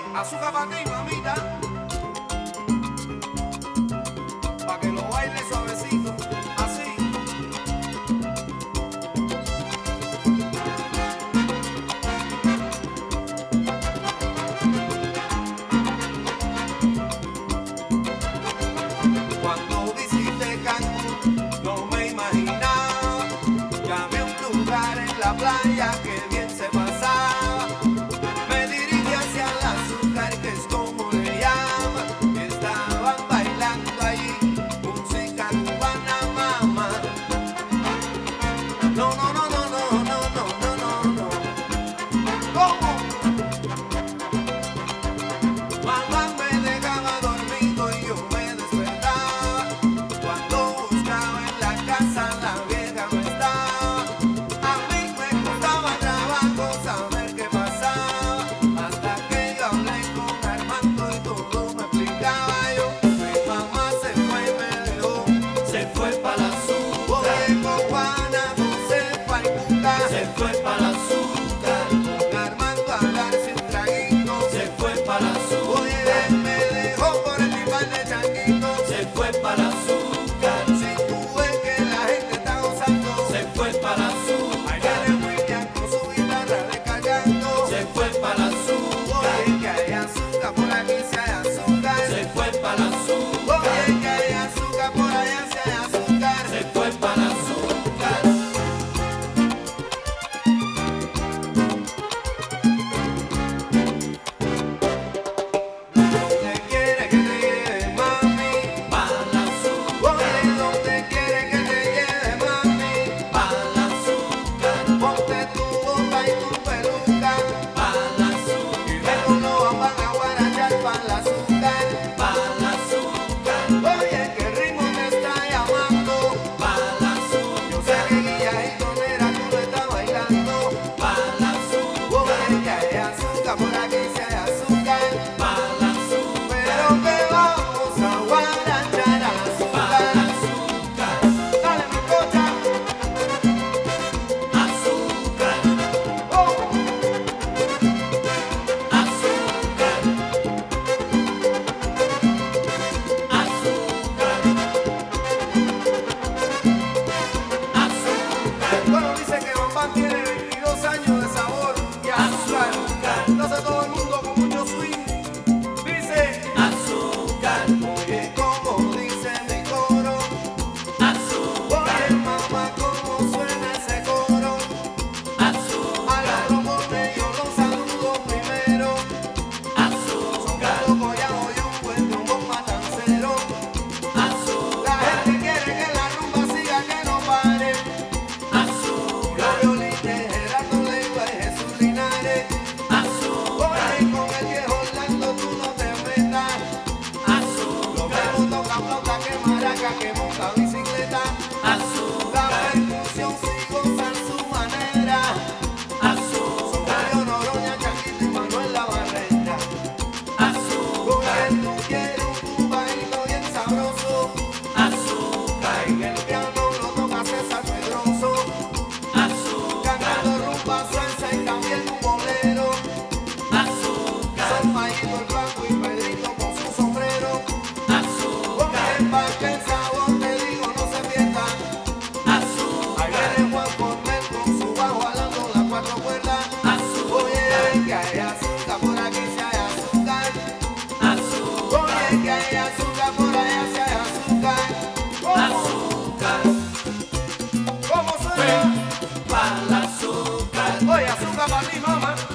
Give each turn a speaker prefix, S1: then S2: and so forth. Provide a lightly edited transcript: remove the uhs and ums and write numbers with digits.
S1: azúcar para ti, mamita, pa' que lo baile suavecito, así. Cuando visité Cancún, no me imaginaba que había un lugar en la playa que bien se pasaba. Me dirigí hacia el azúcar, que es como le llaman, y estaban bailando allí música cubana, mamá. No, no, no, no, no, no, no, no, no, no. ¿Cómo? Mamá me dejaba dormido y yo me despertaba. Cuando buscaba en la casa, la vieja no estaba. A mí me costaba trabajo saber qué pasaba, hasta que yo hablé con Armando y todo me explicaba yo. Mi mamá se fue y me dejó, se fue para la azúcar. Oye, con Juana, Josefa y Cuca, se fue para la azúcar. Con Armando a darse un traguito, se fue para la azúcar. Oye, él me dejó por el rival de Changuito, se fue para la azúcar. Si tú ves que la gente está gozando, se fue para la azúcar. Ahí viene William con su guitarra descargando, se fue para la azúcar. Oye, que hay azúcar por aquí, si hay azúcar, se fue para la azúcar. Oye, que hay azúcar por allá, si hay azúcar, se fue para la azúcar. Donde quiere que te lleve, mami, para la azúcar. Oye, donde quiere que te lleve, mami, para la azúcar. Ponte tu bomba y tu peluca, para la azúcar. Y luego nos van a guarachar para la azúcar, para la azúcar. Oye, que el ritmo te está llamando, para la azúcar. Yo sé que Guilla y Tonera tú lo estás bailando, para la azúcar. Oye, que hay azúcar por aquí, si hay azúcar, para la azúcar. Pero que vamos a guarachar al azúcar, azúcar. Dale mi cocha, azúcar. Oh. Azúcar, azúcar, azúcar. Bueno, dice que Bambán tiene 22 años de sabor y azúcar. Entonces todo el mundo con mucho swing dice azúcar. Oye, como dice mi coro, azúcar. Oye, mamá, cómo suena ese coro, azúcar. A los trombones yo los saludo primero, azúcar. Son un collado y un buen trombón matancero, azúcar. La gente quiere que la rumba siga, que no pare, azúcar. Violín de Gerardo Leiva y Jesús Linares, azúcar. Oye, con el viejo Orlando tú no te metas, azúcar. Los viejos tocan flauta, que maraca, que monta bicicleta, azúcar. La percusión sí gozan su manera, azúcar. Mario Noroña, Changuito y Manuel La Barrera, azúcar. Oye, tú quieres un bailo bien sabroso, azúcar. En el piano lo toca César Pedroso, azúcar. Cantando rumba, salsa y también un bolero, azúcar. Son Mayito el Blanco y Pedrito con su sombrero, azúcar. Oye, pa' que el sabor te digo no se pierda, azúcar. Ahí viene Juan Cornel con su bajo jalando las cuatro cuerdas, azúcar. Oye, que hay azúcar por aquí, si hay azúcar, azúcar. Oye, que hay azúcar por allá, si hay azúcar, azúcar. ¿Cómo suena? Para el azúcar. Oye, azúcar para ti, mamá.